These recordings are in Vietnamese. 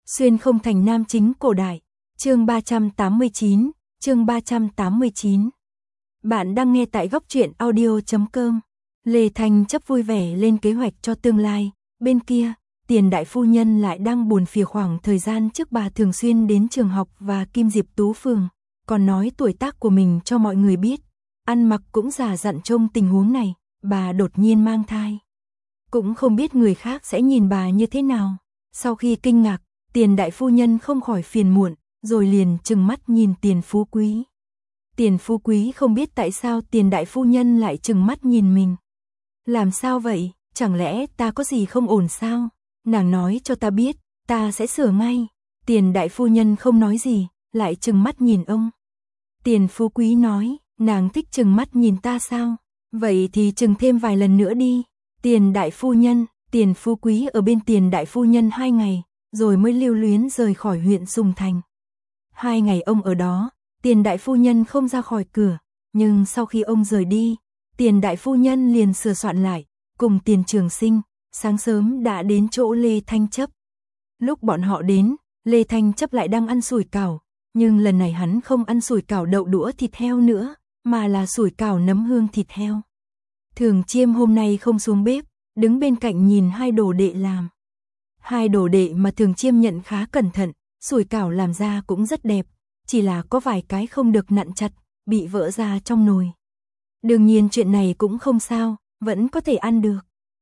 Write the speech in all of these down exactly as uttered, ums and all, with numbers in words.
Xuyên không thành nam chính cổ đại, chương ba trăm tám mươi chín, chương ba trăm tám mươi chín. Bạn đang nghe tại góc truyện audio chấm com. Lê Thanh chấp vui vẻ lên kế hoạch cho tương lai, bên kia, Tiền đại phu nhân lại đang buồn phiền khoảng thời gian trước bà thường xuyên đến trường học và Kim Diệp Tú Phường, còn nói tuổi tác của mình cho mọi người biết, ăn mặc cũng già dặn trông tình huống này, bà đột nhiên mang thai. Cũng không biết người khác sẽ nhìn bà như thế nào. Sau khi kinh ngạc, Tiền đại phu nhân không khỏi phiền muộn, rồi liền trừng mắt nhìn Tiền Phú Quý. Tiền Phú Quý không biết tại sao Tiền đại phu nhân lại trừng mắt nhìn mình. Làm sao vậy, chẳng lẽ ta có gì không ổn sao? Nàng nói cho ta biết, ta sẽ sửa ngay. Tiền đại phu nhân không nói gì, lại trừng mắt nhìn ông. Tiền Phú Quý nói, nàng thích trừng mắt nhìn ta sao? Vậy thì trừng thêm vài lần nữa đi. Tiền đại phu nhân, Tiền Phú Quý ở bên Tiền đại phu nhân hai ngày, rồi mới lưu luyến rời khỏi huyện Sùng Thành. Hai ngày ông ở đó, Tiền đại phu nhân không ra khỏi cửa, nhưng sau khi ông rời đi, Tiền đại phu nhân liền sửa soạn lại, cùng Tiền Trường Sinh, sáng sớm đã đến chỗ Lê Thanh Chấp. Lúc bọn họ đến, Lê Thanh Chấp lại đang ăn sủi cảo, nhưng lần này hắn không ăn sủi cảo đậu đũa thịt heo nữa, mà là sủi cảo nấm hương thịt heo. Thường Chiêm hôm nay không xuống bếp, đứng bên cạnh nhìn hai đồ đệ làm. Hai đồ đệ mà Thường Chiêm nhận khá cẩn thận, sủi cảo làm ra cũng rất đẹp, chỉ là có vài cái không được nặn chặt, bị vỡ ra trong nồi. Đương nhiên chuyện này cũng không sao, vẫn có thể ăn được.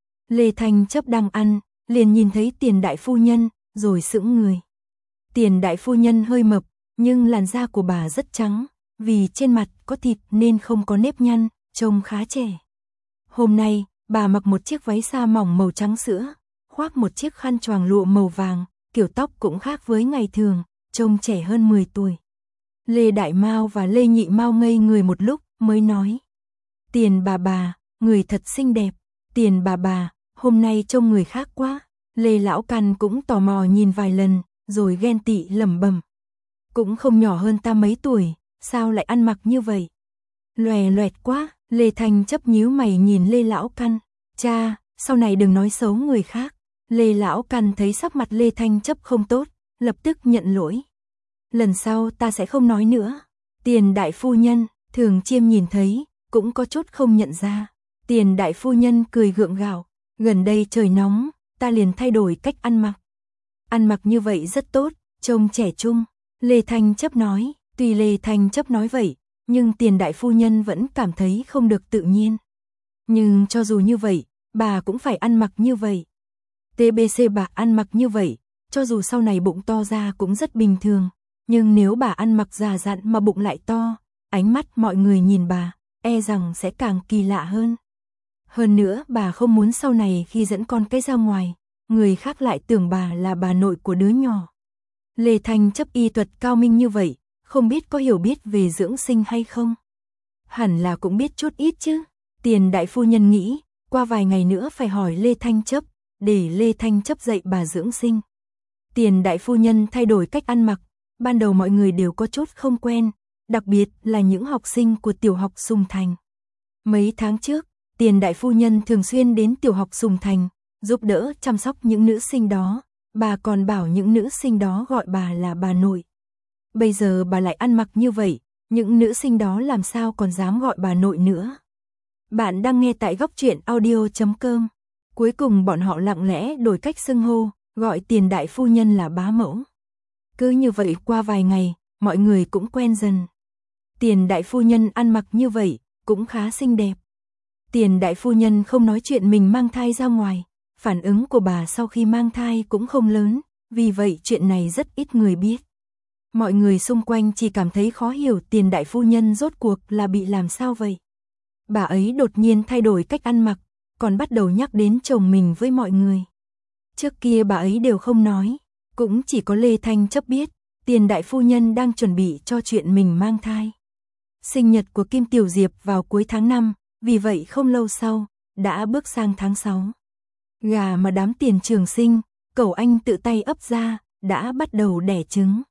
Lê Thanh Chấp đang ăn, liền nhìn thấy Tiền đại phu nhân, rồi sững người. Tiền đại phu nhân hơi mập, nhưng làn da của bà rất trắng, vì trên mặt có thịt nên không có nếp nhăn, trông khá trẻ. Hôm nay, bà mặc một chiếc váy sa mỏng màu trắng sữa, khoác một chiếc khăn choàng lụa màu vàng, kiểu tóc cũng khác với ngày thường, trông trẻ hơn mười tuổi. Lê Đại Mao và Lê Nhị Mao ngây người một lúc, mới nói. Tiền bà bà, người thật xinh đẹp. Tiền bà bà, hôm nay trông người khác quá. Lê Lão Căn cũng tò mò nhìn vài lần, rồi ghen tị lẩm bẩm. Cũng không nhỏ hơn ta mấy tuổi, sao lại ăn mặc như vậy? Lòe loẹt quá. Lê Thanh Chấp nhíu mày nhìn Lê Lão Căn. Cha, sau này đừng nói xấu người khác. Lê Lão Căn thấy sắc mặt Lê Thanh Chấp không tốt, lập tức nhận lỗi. Lần sau ta sẽ không nói nữa. Tiền đại phu nhân, Thường Chiêm nhìn thấy, cũng có chút không nhận ra. Tiền đại phu nhân cười gượng gạo. Gần đây trời nóng, ta liền thay đổi cách ăn mặc. Ăn mặc như vậy rất tốt, trông trẻ trung. Lê Thanh Chấp nói, tuy Lê Thanh Chấp nói vậy, nhưng Tiền đại phu nhân vẫn cảm thấy không được tự nhiên. Nhưng cho dù như vậy, bà cũng phải ăn mặc như vậy. tê bê xê bà ăn mặc như vậy, cho dù sau này bụng to ra cũng rất bình thường. Nhưng nếu bà ăn mặc già dặn mà bụng lại to, ánh mắt mọi người nhìn bà, e rằng sẽ càng kỳ lạ hơn. Hơn nữa bà không muốn sau này khi dẫn con cái ra ngoài, người khác lại tưởng bà là bà nội của đứa nhỏ. Lê Thanh Chấp y thuật cao minh như vậy, không biết có hiểu biết về dưỡng sinh hay không? Hẳn là cũng biết chút ít chứ. Tiền đại phu nhân nghĩ, qua vài ngày nữa phải hỏi Lê Thanh Chấp, để Lê Thanh Chấp dạy bà dưỡng sinh. Tiền đại phu nhân thay đổi cách ăn mặc, ban đầu mọi người đều có chút không quen, đặc biệt là những học sinh của tiểu học Sùng Thành. Mấy tháng trước, Tiền đại phu nhân thường xuyên đến tiểu học Sùng Thành, giúp đỡ chăm sóc những nữ sinh đó, bà còn bảo những nữ sinh đó gọi bà là bà nội. Bây giờ bà lại ăn mặc như vậy, những nữ sinh đó làm sao còn dám gọi bà nội nữa. Bạn đang nghe tại góc truyện audio chấm com. Cuối cùng bọn họ lặng lẽ đổi cách xưng hô, gọi Tiền đại phu nhân là bá mẫu. Cứ như vậy qua vài ngày, mọi người cũng quen dần. Tiền đại phu nhân ăn mặc như vậy, cũng khá xinh đẹp. Tiền đại phu nhân không nói chuyện mình mang thai ra ngoài, phản ứng của bà sau khi mang thai cũng không lớn, vì vậy chuyện này rất ít người biết. Mọi người xung quanh chỉ cảm thấy khó hiểu Tiền đại phu nhân rốt cuộc là bị làm sao vậy. Bà ấy đột nhiên thay đổi cách ăn mặc, còn bắt đầu nhắc đến chồng mình với mọi người. Trước kia bà ấy đều không nói, cũng chỉ có Lê Thanh Chấp biết, Tiền đại phu nhân đang chuẩn bị cho chuyện mình mang thai. Sinh nhật của Kim Tiểu Diệp vào cuối tháng năm, vì vậy không lâu sau, đã bước sang tháng sáu. Gà mà đám Tiền Trường Sinh, cẩu anh tự tay ấp ra, đã bắt đầu đẻ trứng.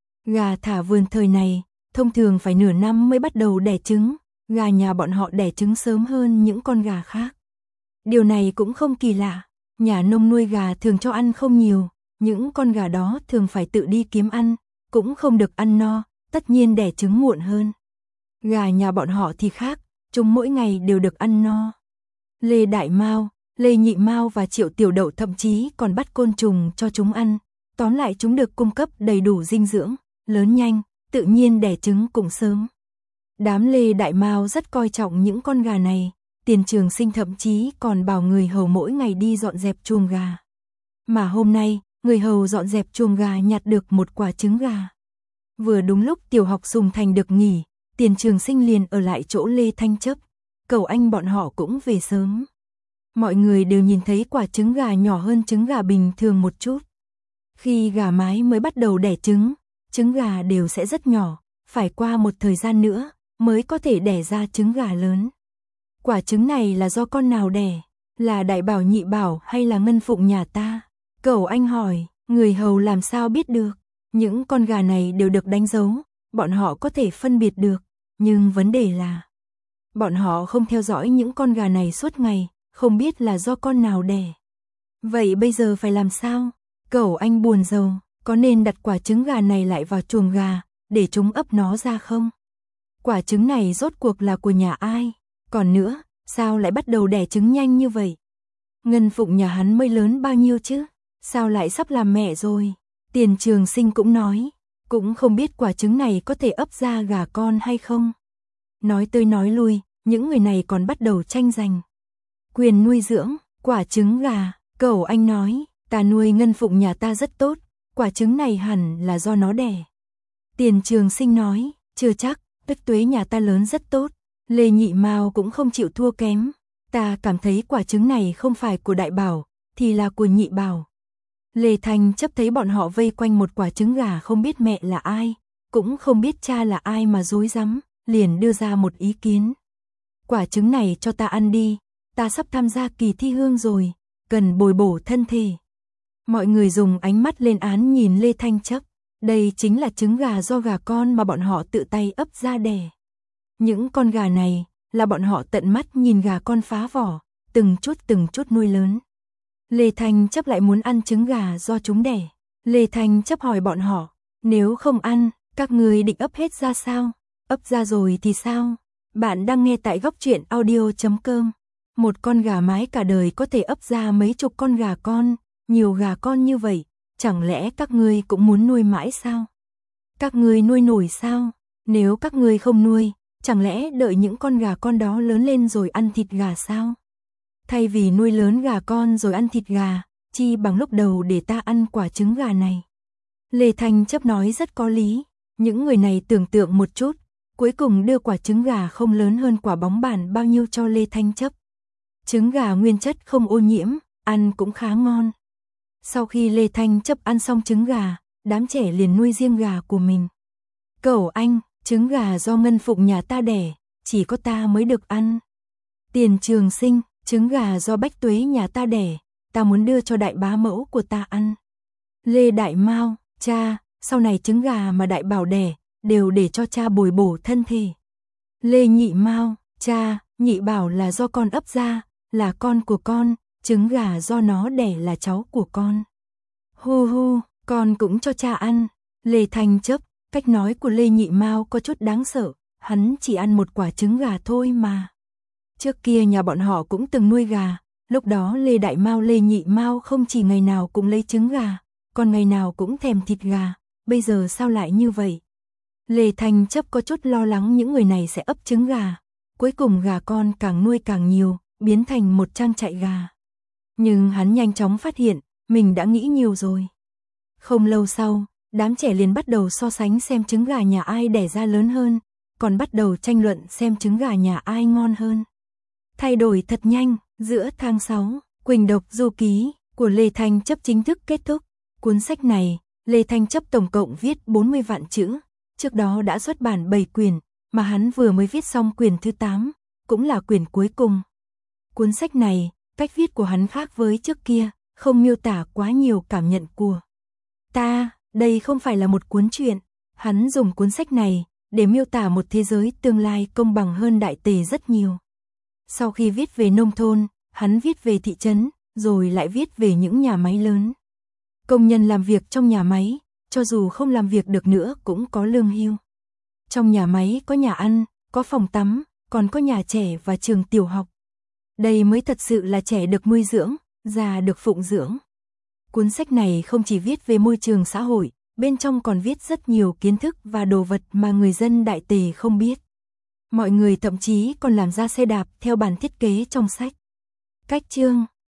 Gà thả vườn thời này, thông thường phải nửa năm mới bắt đầu đẻ trứng, gà nhà bọn họ đẻ trứng sớm hơn những con gà khác. Điều này cũng không kỳ lạ, nhà nông nuôi gà thường cho ăn không nhiều, những con gà đó thường phải tự đi kiếm ăn, cũng không được ăn no, tất nhiên đẻ trứng muộn hơn. Gà nhà bọn họ thì khác, chúng mỗi ngày đều được ăn no. Lê Đại Mao, Lê Nhị Mao và Triệu Tiểu Đậu thậm chí còn bắt côn trùng cho chúng ăn. Tóm lại chúng được cung cấp đầy đủ dinh dưỡng, lớn nhanh, tự nhiên đẻ trứng cũng sớm. Đám Lê Đại Mao rất coi trọng những con gà này, Tiền Trường Sinh thậm chí còn bảo người hầu mỗi ngày đi dọn dẹp chuồng gà. Mà hôm nay, người hầu dọn dẹp chuồng gà nhặt được một quả trứng gà. Vừa đúng lúc tiểu học Sùng Thành được nghỉ, Tiền Trường Sinh liền ở lại chỗ Lê Thanh Chấp, cậu anh bọn họ cũng về sớm. Mọi người đều nhìn thấy quả trứng gà nhỏ hơn trứng gà bình thường một chút. Khi gà mái mới bắt đầu đẻ trứng, trứng gà đều sẽ rất nhỏ, phải qua một thời gian nữa mới có thể đẻ ra trứng gà lớn. Quả trứng này là do con nào đẻ? Là Đại Bảo, Nhị Bảo hay là Ngân Phụng nhà ta? Cậu anh hỏi, người hầu làm sao biết được? Những con gà này đều được đánh dấu, bọn họ có thể phân biệt được, nhưng vấn đề là bọn họ không theo dõi những con gà này suốt ngày, không biết là do con nào đẻ. Vậy bây giờ phải làm sao? Cậu anh buồn rầu, có nên đặt quả trứng gà này lại vào chuồng gà, để chúng ấp nó ra không? Quả trứng này rốt cuộc là của nhà ai? Còn nữa, sao lại bắt đầu đẻ trứng nhanh như vậy? Ngân Phụng nhà hắn mới lớn bao nhiêu chứ? Sao lại sắp làm mẹ rồi? Tiền Trường Sinh cũng nói, cũng không biết quả trứng này có thể ấp ra gà con hay không. Nói tới nói lui, những người này còn bắt đầu tranh giành quyền nuôi dưỡng quả trứng gà. Cậu anh nói, ta nuôi Ngân Phụng nhà ta rất tốt, quả trứng này hẳn là do nó đẻ. Tiền Trường Sinh nói, chưa chắc, Tức Tuế nhà ta lớn rất tốt. Lê Nhị Mao cũng không chịu thua kém, ta cảm thấy quả trứng này không phải của Đại Bảo, thì là của Nhị Bảo. Lê Thanh Chấp thấy bọn họ vây quanh một quả trứng gà không biết mẹ là ai, cũng không biết cha là ai mà rối rắm, liền đưa ra một ý kiến. Quả trứng này cho ta ăn đi, ta sắp tham gia kỳ thi hương rồi, cần bồi bổ thân thể. Mọi người dùng ánh mắt lên án nhìn Lê Thanh Chấp, đây chính là trứng gà do gà con mà bọn họ tự tay ấp ra đẻ. Những con gà này là bọn họ tận mắt nhìn gà con phá vỏ, từng chút từng chút nuôi lớn. Lê Thanh Chấp lại muốn ăn trứng gà do chúng đẻ. Lê Thanh Chấp hỏi bọn họ, nếu không ăn, các người định ấp hết ra sao? Ấp ra rồi thì sao? Bạn đang nghe tại góc truyện audio chấm com. Một con gà mái cả đời có thể ấp ra mấy chục con gà con, nhiều gà con như vậy, chẳng lẽ các ngươi cũng muốn nuôi mãi sao? Các ngươi nuôi nổi sao? Nếu các ngươi không nuôi, chẳng lẽ đợi những con gà con đó lớn lên rồi ăn thịt gà sao? Thay vì nuôi lớn gà con rồi ăn thịt gà, chi bằng lúc đầu để ta ăn quả trứng gà này. Lê Thanh Chấp nói rất có lý, những người này tưởng tượng một chút, cuối cùng đưa quả trứng gà không lớn hơn quả bóng bàn bao nhiêu cho Lê Thanh Chấp. Trứng gà nguyên chất không ô nhiễm, ăn cũng khá ngon. Sau khi Lê Thanh Chấp ăn xong trứng gà, đám trẻ liền nuôi riêng gà của mình. Cậu anh, trứng gà do Ngân Phụng nhà ta đẻ, chỉ có ta mới được ăn. Tiền Trường Sinh, trứng gà do Bách Tuế nhà ta đẻ, ta muốn đưa cho đại bá mẫu của ta ăn. Lê Đại Mao, cha, sau này trứng gà mà Đại Bảo đẻ, đều để cho cha bồi bổ thân thể. Lê Nhị Mao, cha, Nhị Bảo là do con ấp ra, là con của con, trứng gà do nó đẻ là cháu của con. Hu hu, con cũng cho cha ăn. Lê Thanh Chấp, cách nói của Lê Nhị Mao có chút đáng sợ, hắn chỉ ăn một quả trứng gà thôi mà. Trước kia nhà bọn họ cũng từng nuôi gà, lúc đó Lê Đại Mao Lê Nhị Mao không chỉ ngày nào cũng lấy trứng gà, còn ngày nào cũng thèm thịt gà, bây giờ sao lại như vậy? Lê Thanh Chấp có chút lo lắng những người này sẽ ấp trứng gà, cuối cùng gà con càng nuôi càng nhiều, biến thành một trang trại gà. Nhưng hắn nhanh chóng phát hiện, mình đã nghĩ nhiều rồi. Không lâu sau, đám trẻ liền bắt đầu so sánh xem trứng gà nhà ai đẻ ra lớn hơn, còn bắt đầu tranh luận xem trứng gà nhà ai ngon hơn. Thay đổi thật nhanh, giữa tháng sáu, Quỳnh Độc Du Ký của Lê Thanh Chấp chính thức kết thúc. Cuốn sách này, Lê Thanh Chấp tổng cộng viết bốn mươi vạn chữ, trước đó đã xuất bản bảy quyển, mà hắn vừa mới viết xong quyển thứ tám, cũng là quyển cuối cùng. Cuốn sách này, cách viết của hắn khác với trước kia, không miêu tả quá nhiều cảm nhận của ta, đây không phải là một cuốn truyện, hắn dùng cuốn sách này để miêu tả một thế giới tương lai công bằng hơn đại tề rất nhiều. Sau khi viết về nông thôn, hắn viết về thị trấn, rồi lại viết về những nhà máy lớn. Công nhân làm việc trong nhà máy, cho dù không làm việc được nữa cũng có lương hưu. Trong nhà máy có nhà ăn, có phòng tắm, còn có nhà trẻ và trường tiểu học. Đây mới thật sự là trẻ được nuôi dưỡng, già được phụng dưỡng. Cuốn sách này không chỉ viết về môi trường xã hội, bên trong còn viết rất nhiều kiến thức và đồ vật mà người dân Đại Tề không biết. Mọi người thậm chí còn làm ra xe đạp theo bản thiết kế trong sách. Cách chương